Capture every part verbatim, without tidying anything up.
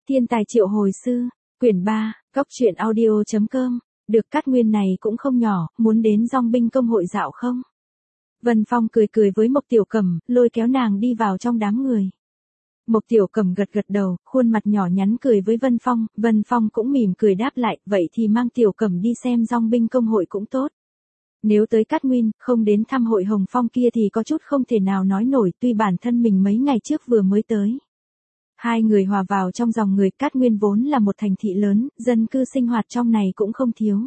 Thiên tài triệu hồi sư, quyển ba, cóc truyện audio chấm com, được cát nguyên này cũng không nhỏ, muốn đến dong binh công hội dạo không? Vân Phong cười cười với Mộc Tiểu Cẩm, lôi kéo nàng đi vào trong đám người. Mộc Tiểu Cẩm gật gật đầu, khuôn mặt nhỏ nhắn cười với Vân Phong, Vân Phong cũng mỉm cười đáp lại, vậy thì mang Tiểu Cẩm đi xem dong binh công hội cũng tốt. Nếu tới Cát Nguyên, không đến thăm hội Hồng Phong kia thì có chút không thể nào nói nổi, tuy bản thân mình mấy ngày trước vừa mới tới. Hai người hòa vào trong dòng người. Cát Nguyên vốn là một thành thị lớn, dân cư sinh hoạt trong này cũng không thiếu.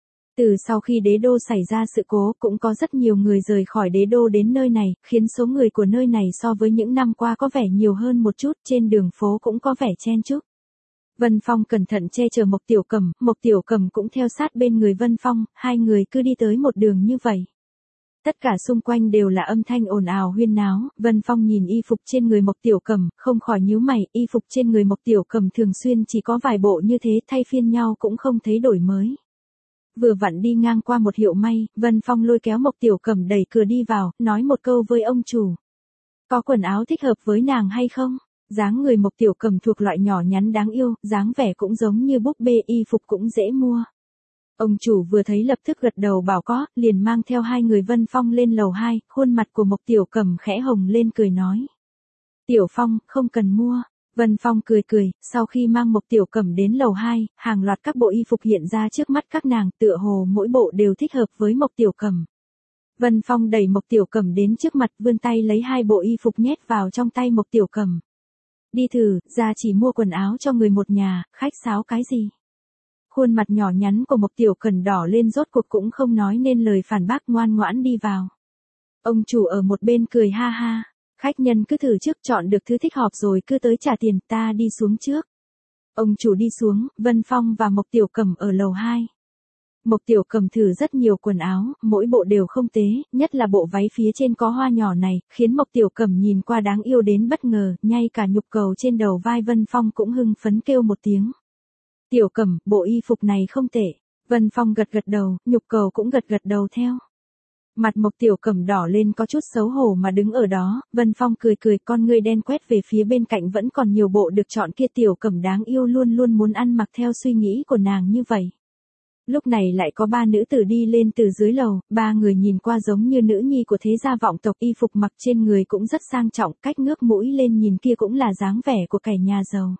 Từ sau khi đế đô xảy ra sự cố cũng có rất nhiều người rời khỏi đế đô đến nơi này, khiến số người của nơi này so với những năm qua có vẻ nhiều hơn một chút, trên đường phố cũng có vẻ chen chúc. Vân Phong cẩn thận che chở Mộc Tiểu Cẩm, Mộc Tiểu Cẩm cũng theo sát bên người Vân Phong, hai người cứ đi tới một đường như vậy. Tất cả xung quanh đều là âm thanh ồn ào huyên náo, Vân Phong nhìn y phục trên người Mộc Tiểu Cẩm, không khỏi nhíu mày, y phục trên người Mộc Tiểu Cẩm thường xuyên chỉ có vài bộ như thế, thay phiên nhau cũng không thấy đổi mới. Vừa vặn đi ngang qua một hiệu may, Vân Phong lôi kéo Mộc Tiểu Cẩm đẩy cửa đi vào, nói một câu với ông chủ. Có quần áo thích hợp với nàng hay không? Dáng người Mộc Tiểu Cẩm thuộc loại nhỏ nhắn đáng yêu, dáng vẻ cũng giống như búp bê, y phục cũng dễ mua. Ông chủ vừa thấy lập tức gật đầu bảo có, liền mang theo hai người Vân Phong lên lầu hai, khuôn mặt của Mộc Tiểu Cẩm khẽ hồng lên cười nói. Tiểu Phong, không cần mua. Vân Phong cười cười, sau khi mang Mộc Tiểu Cẩm đến lầu hai, hàng loạt các bộ y phục hiện ra trước mắt các nàng, tựa hồ mỗi bộ đều thích hợp với Mộc Tiểu Cẩm. Vân Phong đẩy Mộc Tiểu Cẩm đến trước mặt, vươn tay lấy hai bộ y phục nhét vào trong tay Mộc Tiểu Cẩm. Đi thử, ra chỉ mua quần áo cho người một nhà, khách sáo cái gì? Khuôn mặt nhỏ nhắn của Mộc Tiểu Cẩm đỏ lên, rốt cuộc cũng không nói nên lời phản bác, ngoan ngoãn đi vào. Ông chủ ở một bên cười ha ha, khách nhân cứ thử trước, chọn được thứ thích hợp rồi cứ tới trả tiền, ta đi xuống trước. Ông chủ đi xuống, Vân Phong và Mộc Tiểu Cẩm ở lầu hai. Mộc Tiểu Cẩm thử rất nhiều quần áo, mỗi bộ đều không tế, nhất là bộ váy phía trên có hoa nhỏ này, khiến Mộc Tiểu Cẩm nhìn qua đáng yêu đến bất ngờ, ngay cả nhục cầu trên đầu vai Vân Phong cũng hưng phấn kêu một tiếng. Tiểu Cẩm, bộ y phục này không tệ. Vân Phong gật gật đầu, nhục cầu cũng gật gật đầu theo. Mặt Mộc Tiểu Cẩm đỏ lên có chút xấu hổ mà đứng ở đó, Vân Phong cười cười, con ngươi đen quét về phía bên cạnh vẫn còn nhiều bộ được chọn kia. Tiểu Cẩm đáng yêu luôn luôn muốn ăn mặc theo suy nghĩ của nàng như vậy. Lúc này lại có ba nữ tử đi lên từ dưới lầu, ba người nhìn qua giống như nữ nhi của thế gia vọng tộc, y phục mặc trên người cũng rất sang trọng, cách ngước mũi lên nhìn kia cũng là dáng vẻ của kẻ nhà giàu.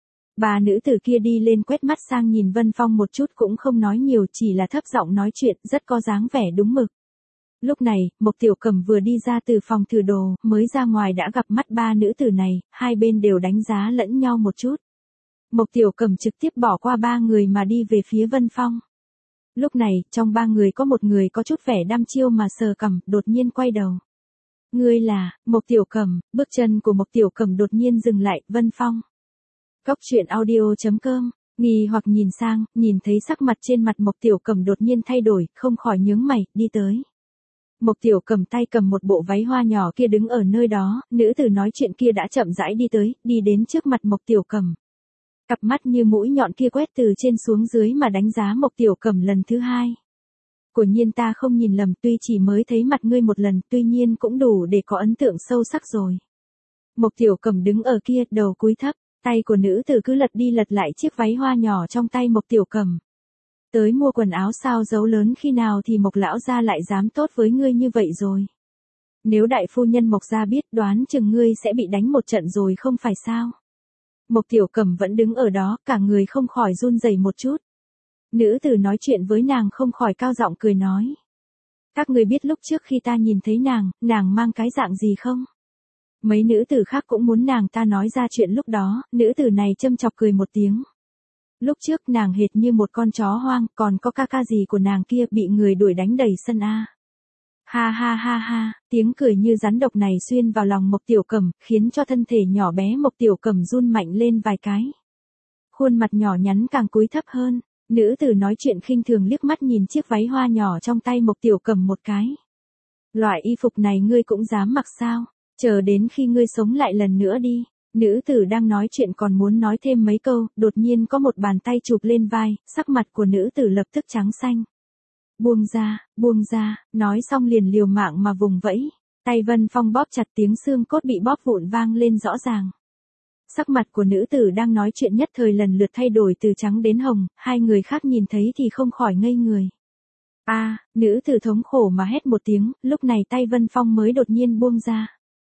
Ba nữ tử kia đi lên quét mắt sang nhìn Vân Phong một chút cũng không nói nhiều, chỉ là thấp giọng nói chuyện, rất có dáng vẻ đúng mực. Lúc này, Mộc Tiểu Cẩm vừa đi ra từ phòng thử đồ, mới ra ngoài đã gặp mắt ba nữ tử này, hai bên đều đánh giá lẫn nhau một chút. Mộc Tiểu Cẩm trực tiếp bỏ qua ba người mà đi về phía Vân Phong. Lúc này, trong ba người có một người có chút vẻ đăm chiêu mà sờ cằm, đột nhiên quay đầu. Ngươi là, Mộc Tiểu Cẩm, bước chân của Mộc Tiểu Cẩm đột nhiên dừng lại, Vân Phong. Cóc truyện audio chấm com, nghi hoặc nhìn sang, nhìn thấy sắc mặt trên mặt Mộc Tiểu Cẩm đột nhiên thay đổi, không khỏi nhướng mày, đi tới. Mộc Tiểu Cẩm tay cầm một bộ váy hoa nhỏ kia đứng ở nơi đó, nữ tử nói chuyện kia đã chậm rãi đi tới, đi đến trước mặt Mộc Tiểu Cẩm. Cặp mắt như mũi nhọn kia quét từ trên xuống dưới mà đánh giá Mộc Tiểu Cẩm lần thứ hai. Quả nhiên ta không nhìn lầm, tuy chỉ mới thấy mặt ngươi một lần, tuy nhiên cũng đủ để có ấn tượng sâu sắc rồi. Mộc Tiểu Cẩm đứng ở kia, đầu cúi thấp, tay của nữ tử cứ lật đi lật lại chiếc váy hoa nhỏ trong tay Mộc Tiểu Cẩm. Tới mua quần áo sao giấu lớn khi nào thì Mộc lão gia lại dám tốt với ngươi như vậy rồi. Nếu đại phu nhân Mộc gia biết, đoán chừng ngươi sẽ bị đánh một trận rồi không phải sao. Mộc Tiểu Cẩm vẫn đứng ở đó, cả người không khỏi run rẩy một chút. Nữ tử nói chuyện với nàng không khỏi cao giọng cười nói. Các ngươi biết lúc trước khi ta nhìn thấy nàng, nàng mang cái dạng gì không? Mấy nữ tử khác cũng muốn nàng ta nói ra chuyện lúc đó, nữ tử này châm chọc cười một tiếng. Lúc trước nàng hệt như một con chó hoang, còn có ca ca gì của nàng kia bị người đuổi đánh đầy sân a. Ha ha ha ha, tiếng cười như rắn độc này xuyên vào lòng Mộc Tiểu Cẩm, khiến cho thân thể nhỏ bé Mộc Tiểu Cẩm run mạnh lên vài cái. Khuôn mặt nhỏ nhắn càng cúi thấp hơn, nữ tử nói chuyện khinh thường liếc mắt nhìn chiếc váy hoa nhỏ trong tay Mộc Tiểu Cẩm một cái. Loại y phục này ngươi cũng dám mặc sao? Chờ đến khi ngươi sống lại lần nữa đi. Nữ tử đang nói chuyện còn muốn nói thêm mấy câu, đột nhiên có một bàn tay chụp lên vai, sắc mặt của nữ tử lập tức trắng xanh. Buông ra, buông ra, nói xong liền liều mạng mà vùng vẫy. Tay Vân Phong bóp chặt, tiếng xương cốt bị bóp vụn vang lên rõ ràng. Sắc mặt của nữ tử đang nói chuyện nhất thời lần lượt thay đổi từ trắng đến hồng, hai người khác nhìn thấy thì không khỏi ngây người. A, nữ tử thống khổ mà hét một tiếng, lúc này tay Vân Phong mới đột nhiên buông ra.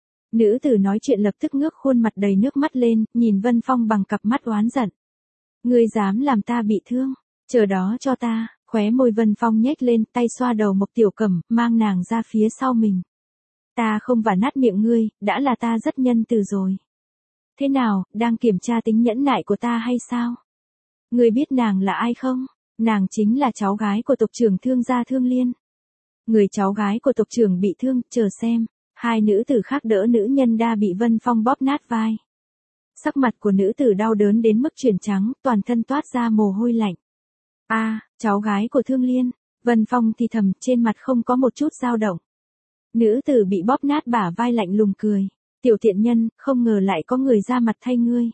Nữ tử nói chuyện lập tức ngước khuôn mặt đầy nước mắt lên, nhìn Vân Phong bằng cặp mắt oán giận. Ngươi dám làm ta bị thương, chờ đó cho ta, khóe môi Vân Phong nhếch lên, tay xoa đầu Mộc Tiểu Cẩm, mang nàng ra phía sau mình. Ta không vả nát miệng ngươi, đã là ta rất nhân từ rồi. Thế nào, đang kiểm tra tính nhẫn nại của ta hay sao? Ngươi biết nàng là ai không? Nàng chính là cháu gái của tộc trưởng Thương gia Thương Liên. Người cháu gái của tộc trưởng bị thương, chờ xem. Hai nữ tử khác đỡ nữ nhân đa bị Vân Phong bóp nát vai. Sắc mặt của nữ tử đau đớn đến mức chuyển trắng, toàn thân toát ra mồ hôi lạnh. A, à, cháu gái của Thương Liên. Vân Phong thì thầm, trên mặt không có một chút dao động. Nữ tử bị bóp nát bả vai lạnh lùng cười. Tiểu tiện nhân, không ngờ lại có người ra mặt thay ngươi.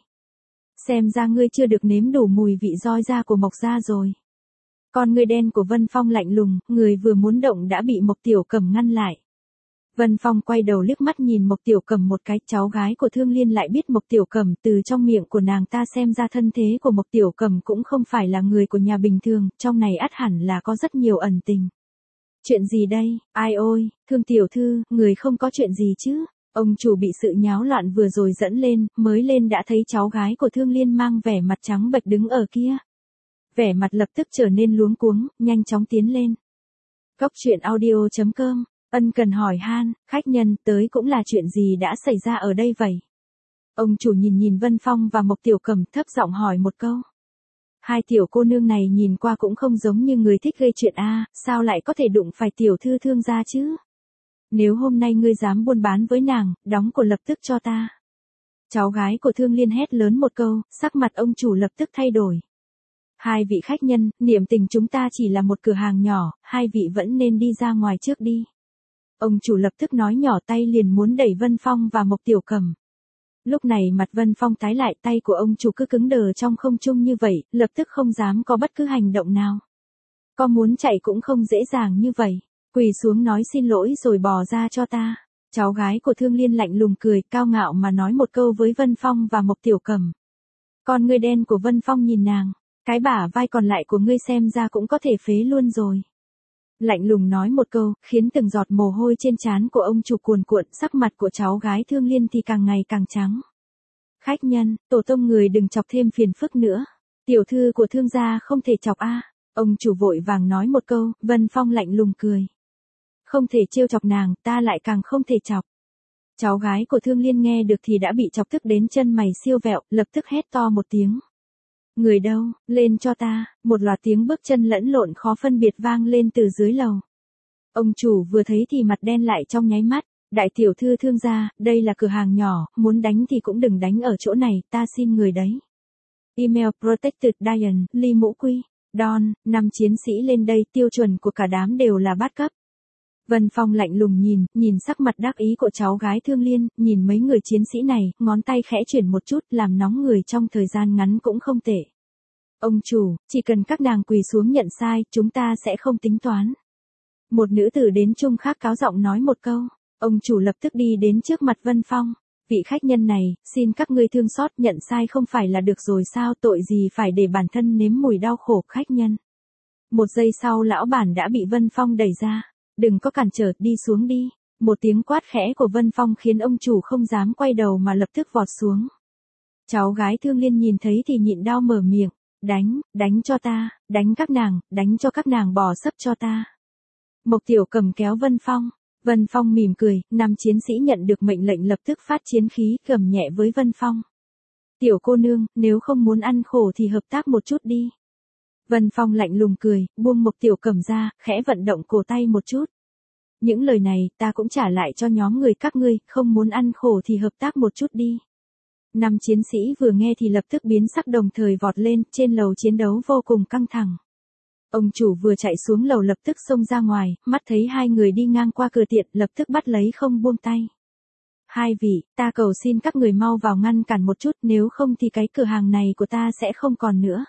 Xem ra ngươi chưa được nếm đủ mùi vị roi da của Mộc gia rồi. Con ngươi đen của Vân Phong lạnh lùng, người vừa muốn động đã bị Mộc Tiểu Cẩm ngăn lại. Vân Phong quay đầu liếc mắt nhìn Mộc Tiểu Cẩm một cái, cháu gái của Thương Liên lại biết Mộc Tiểu Cẩm, từ trong miệng của nàng ta xem ra thân thế của Mộc Tiểu Cẩm cũng không phải là người của nhà bình thường, trong này ắt hẳn là có rất nhiều ẩn tình. Chuyện gì đây, ai ôi, Thương tiểu thư, người không có chuyện gì chứ? Ông chủ bị sự nháo loạn vừa rồi dẫn lên, mới lên đã thấy cháu gái của Thương Liên mang vẻ mặt trắng bệch đứng ở kia. Vẻ mặt lập tức trở nên luống cuống, nhanh chóng tiến lên. Góc truyện audio chấm com, ân cần hỏi han, khách nhân tới cũng là chuyện gì đã xảy ra ở đây vậy? Ông chủ nhìn nhìn Vân Phong và Mộc Tiểu Cẩm thấp giọng hỏi một câu. Hai tiểu cô nương này nhìn qua cũng không giống như người thích gây chuyện a, sao lại có thể đụng phải tiểu thư Thương gia chứ? Nếu hôm nay ngươi dám buôn bán với nàng, đóng cổ lập tức cho ta. Cháu gái của Thương Liên hét lớn một câu, sắc mặt ông chủ lập tức thay đổi. Hai vị khách nhân, niệm tình chúng ta chỉ là một cửa hàng nhỏ, hai vị vẫn nên đi ra ngoài trước đi. Ông chủ lập tức nói nhỏ, tay liền muốn đẩy Vân Phong và Mộc Tiểu Cẩm. Lúc này mặt Vân Phong tái lại, tay của ông chủ cứ cứng đờ trong không trung như vậy, lập tức không dám có bất cứ hành động nào. Có muốn chạy cũng không dễ dàng như vậy. Quỳ xuống nói xin lỗi rồi bỏ ra cho ta. Cháu gái của Thương Liên lạnh lùng cười, cao ngạo mà nói một câu với Vân Phong và Mộc Tiểu Cẩm. Con ngươi đen của Vân Phong nhìn nàng, cái bả vai còn lại của ngươi xem ra cũng có thể phế luôn rồi. Lạnh lùng nói một câu, khiến từng giọt mồ hôi trên trán của ông chủ cuồn cuộn, sắc mặt của cháu gái Thương Liên thì càng ngày càng trắng. Khách nhân, tổ tông người đừng chọc thêm phiền phức nữa. Tiểu thư của Thương gia không thể chọc a. Ông chủ vội vàng nói một câu, Vân Phong lạnh lùng cười. Không thể trêu chọc nàng, ta lại càng không thể chọc. Cháu gái của Thương Liên nghe được thì đã bị chọc tức đến chân mày siêu vẹo, lập tức hét to một tiếng. Người đâu, lên cho ta, một loạt tiếng bước chân lẫn lộn khó phân biệt vang lên từ dưới lầu. Ông chủ vừa thấy thì mặt đen lại trong nháy mắt, đại tiểu thư Thương gia, đây là cửa hàng nhỏ, muốn đánh thì cũng đừng đánh ở chỗ này, ta xin người đấy. Email Protected Diane, Ly Mũ Quy, Don, năm chiến sĩ lên đây, tiêu chuẩn của cả đám đều là bát cấp. Vân Phong lạnh lùng nhìn, nhìn sắc mặt đắc ý của cháu gái Thương Liên, nhìn mấy người chiến sĩ này, ngón tay khẽ chuyển một chút, làm nóng người trong thời gian ngắn cũng không tệ. Ông chủ, chỉ cần các nàng quỳ xuống nhận sai, chúng ta sẽ không tính toán. Một nữ tử đến chung khác cáo giọng nói một câu, ông chủ lập tức đi đến trước mặt Vân Phong. Vị khách nhân này, xin các ngươi thương xót, nhận sai không phải là được rồi sao, tội gì phải để bản thân nếm mùi đau khổ. Khách nhân. Một giây sau lão bản đã bị Vân Phong đẩy ra. Đừng có cản trở, đi xuống đi. Một tiếng quát khẽ của Vân Phong khiến ông chủ không dám quay đầu mà lập tức vọt xuống. Cháu gái Thương Liên nhìn thấy thì nhịn đau mở miệng. Đánh, đánh cho ta, đánh các nàng, đánh cho các nàng bò sấp cho ta. Mộc Tiểu Cẩm kéo Vân Phong. Vân Phong mỉm cười, năm chiến sĩ nhận được mệnh lệnh lập tức phát chiến khí, gầm nhẹ với Vân Phong. Tiểu cô nương, nếu không muốn ăn khổ thì hợp tác một chút đi. Vân Phong lạnh lùng cười, buông Mộc Tiểu Cẩm ra, khẽ vận động cổ tay một chút. Những lời này, ta cũng trả lại cho nhóm người các ngươi, không muốn ăn khổ thì hợp tác một chút đi. Năm chiến sĩ vừa nghe thì lập tức biến sắc đồng thời vọt lên, trên lầu chiến đấu vô cùng căng thẳng. Ông chủ vừa chạy xuống lầu lập tức xông ra ngoài, mắt thấy hai người đi ngang qua cửa tiệm, lập tức bắt lấy không buông tay. Hai vị, ta cầu xin các người mau vào ngăn cản một chút, nếu không thì cái cửa hàng này của ta sẽ không còn nữa.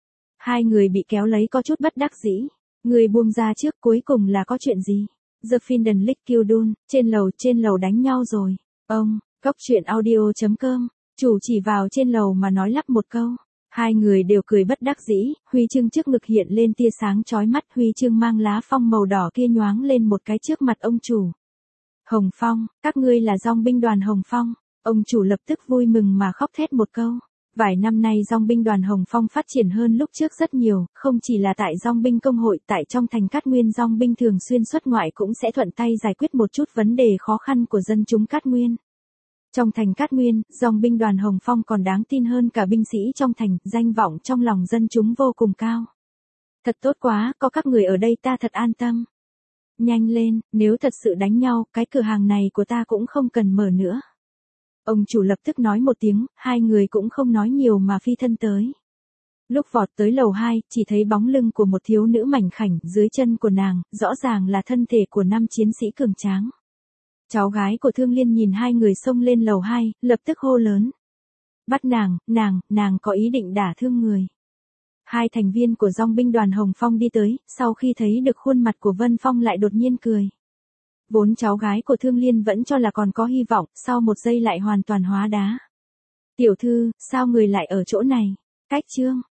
Hai người bị kéo lấy có chút bất đắc dĩ. Người buông ra trước, cuối cùng là có chuyện gì? The Finden Lick Kildun, trên lầu, trên lầu đánh nhau rồi. Ông, góc truyện audio chấm com Chủ chỉ vào trên lầu mà nói lắp một câu. Hai người đều cười bất đắc dĩ, huy chương trước ngực hiện lên tia sáng chói mắt, huy chương mang lá phong màu đỏ kia nhoáng lên một cái trước mặt ông chủ. Hồng Phong, các ngươi là dong binh đoàn Hồng Phong. Ông chủ lập tức vui mừng mà khóc thét một câu. Vài năm nay dong binh đoàn Hồng Phong phát triển hơn lúc trước rất nhiều, không chỉ là tại dong binh công hội, tại trong thành Cát Nguyên dong binh thường xuyên xuất ngoại cũng sẽ thuận tay giải quyết một chút vấn đề khó khăn của dân chúng Cát Nguyên. Trong thành Cát Nguyên, dong binh đoàn Hồng Phong còn đáng tin hơn cả binh sĩ trong thành, danh vọng trong lòng dân chúng vô cùng cao. Thật tốt quá, có các người ở đây ta thật an tâm. Nhanh lên, nếu thật sự đánh nhau, cái cửa hàng này của ta cũng không cần mở nữa. Ông chủ lập tức nói một tiếng, hai người cũng không nói nhiều mà phi thân tới. Lúc vọt tới lầu hai, chỉ thấy bóng lưng của một thiếu nữ mảnh khảnh, dưới chân của nàng, rõ ràng là thân thể của năm chiến sĩ cường tráng. Cháu gái của Thương Liên nhìn hai người xông lên lầu hai, lập tức hô lớn. Bắt nàng, nàng, nàng có ý định đả thương người. Hai thành viên của dong binh đoàn Hồng Phong đi tới, sau khi thấy được khuôn mặt của Vân Phong lại đột nhiên cười. Vốn cháu gái của Thương Liên vẫn cho là còn có hy vọng, sau một giây lại hoàn toàn hóa đá. Tiểu thư, sao người lại ở chỗ này? Cách Trương,